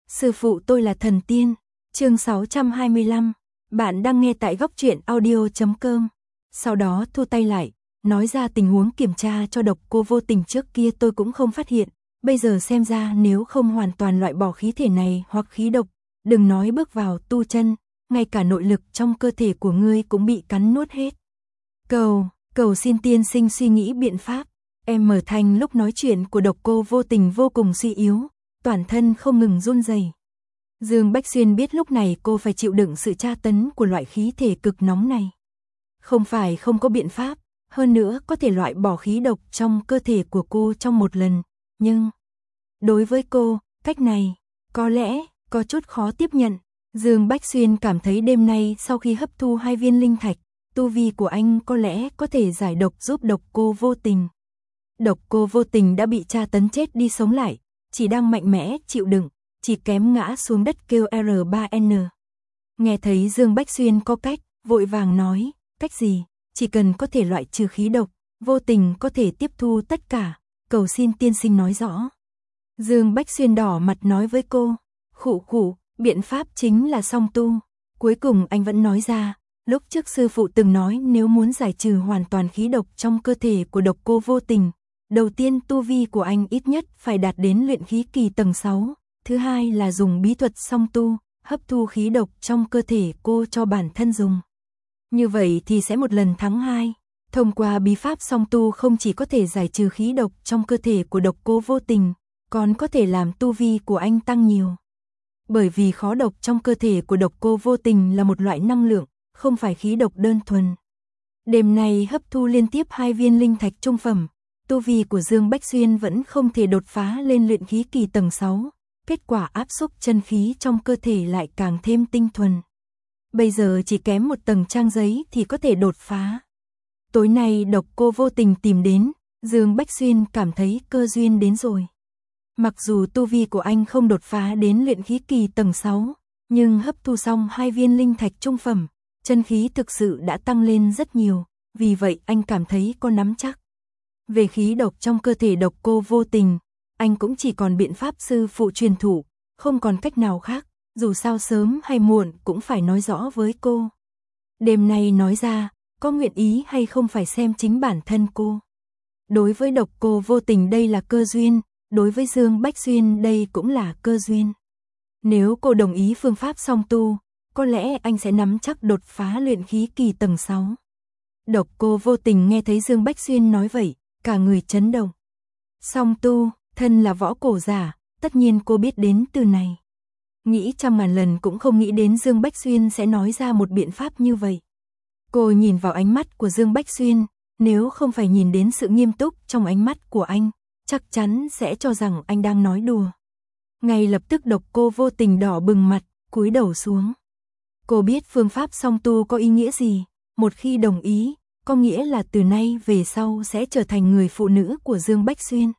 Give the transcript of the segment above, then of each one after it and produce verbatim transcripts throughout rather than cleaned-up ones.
Sư phụ tôi là thần tiên. Chương sáu trăm hai mươi lăm. Bạn đang nghe tại góc truyện audio chấm com. Sau đó thu tay lại, nói ra tình huống kiểm tra cho độc cô vô tình trước kia tôi cũng không phát hiện. Bây giờ xem ra nếu không hoàn toàn loại bỏ khí thể này hoặc khí độc, đừng nói bước vào tu chân, ngay cả nội lực trong cơ thể của ngươi cũng bị cắn nuốt hết. Cầu, cầu xin tiên sinh suy nghĩ biện pháp. Em mở thành lúc nói chuyện của độc cô vô tình vô cùng suy yếu, toàn thân không ngừng run rẩy. Dương Bách Xuyên biết lúc này cô phải chịu đựng sự tra tấn của loại khí thể cực nóng này. Không phải không có biện pháp, hơn nữa có thể loại bỏ khí độc trong cơ thể của cô trong một lần, nhưng đối với cô, cách này có lẽ có chút khó tiếp nhận. Dương Bách Xuyên cảm thấy đêm nay sau khi hấp thu hai viên linh thạch, tu vi của anh có lẽ có thể giải độc giúp độc cô vô tình. Độc cô vô tình đã bị tra tấn chết đi sống lại, chỉ đang mạnh mẽ chịu đựng, chỉ kém ngã xuống đất kêu R ba N. Nghe thấy Dương Bách Xuyên có cách, vội vàng nói, cách gì, chỉ cần có thể loại trừ khí độc, vô tình có thể tiếp thu tất cả, cầu xin tiên sinh nói rõ. Dương Bách Xuyên đỏ mặt nói với cô, khụ khụ, biện pháp chính là song tu. Cuối cùng anh vẫn nói ra, lúc trước sư phụ từng nói nếu muốn giải trừ hoàn toàn khí độc trong cơ thể của độc cô vô tình, đầu tiên tu vi của anh ít nhất phải đạt đến luyện khí kỳ tầng sáu, thứ hai là dùng bí thuật song tu, hấp thu khí độc trong cơ thể cô cho bản thân dùng. Như vậy thì sẽ một lần thắng hai. Thông qua bí pháp song tu không chỉ có thể giải trừ khí độc trong cơ thể của độc cô vô tình, còn có thể làm tu vi của anh tăng nhiều. Bởi vì khó độc trong cơ thể của độc cô vô tình là một loại năng lượng, không phải khí độc đơn thuần. Đêm nay hấp thu liên tiếp hai viên linh thạch trung phẩm, tu vi của Dương Bách Xuyên vẫn không thể đột phá lên luyện khí kỳ tầng sáu, kết quả áp xúc chân khí trong cơ thể lại càng thêm tinh thuần. Bây giờ chỉ kém một tầng trang giấy thì có thể đột phá. Tối nay độc cô vô tình tìm đến, Dương Bách Xuyên cảm thấy cơ duyên đến rồi. Mặc dù tu vi của anh không đột phá đến luyện khí kỳ tầng sáu, nhưng hấp thu xong hai viên linh thạch trung phẩm, chân khí thực sự đã tăng lên rất nhiều, vì vậy anh cảm thấy có nắm chắc. Về khí độc trong cơ thể độc cô vô tình, anh cũng chỉ còn biện pháp sư phụ truyền thụ, không còn cách nào khác, dù sao sớm hay muộn cũng phải nói rõ với cô. Đêm nay nói ra, có nguyện ý hay không phải xem chính bản thân cô. Đối với độc cô vô tình đây là cơ duyên, đối với Dương Bách Xuyên đây cũng là cơ duyên. Nếu cô đồng ý phương pháp song tu, có lẽ anh sẽ nắm chắc đột phá luyện khí kỳ tầng sáu. Độc cô vô tình nghe thấy Dương Bách Xuyên nói vậy, cả người chấn động. Song tu, thân là võ cổ giả, tất nhiên cô biết đến từ này. Nghĩ trăm ngàn lần cũng không nghĩ đến Dương Bách Xuyên sẽ nói ra một biện pháp như vậy. Cô nhìn vào ánh mắt của Dương Bách Xuyên, nếu không phải nhìn đến sự nghiêm túc trong ánh mắt của anh, chắc chắn sẽ cho rằng anh đang nói đùa. Ngay lập tức độc cô vô tình đỏ bừng mặt, cúi đầu xuống. Cô biết phương pháp song tu có ý nghĩa gì, một khi đồng ý, có nghĩa là từ nay về sau sẽ trở thành người phụ nữ của Dương Bách Xuyên.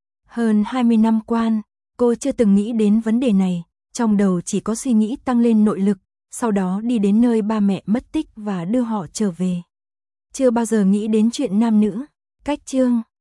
Hơn hai mươi năm quan, cô chưa từng nghĩ đến vấn đề này, trong đầu chỉ có suy nghĩ tăng lên nội lực, sau đó đi đến nơi ba mẹ mất tích và đưa họ trở về. Chưa bao giờ nghĩ đến chuyện nam nữ. Cách chương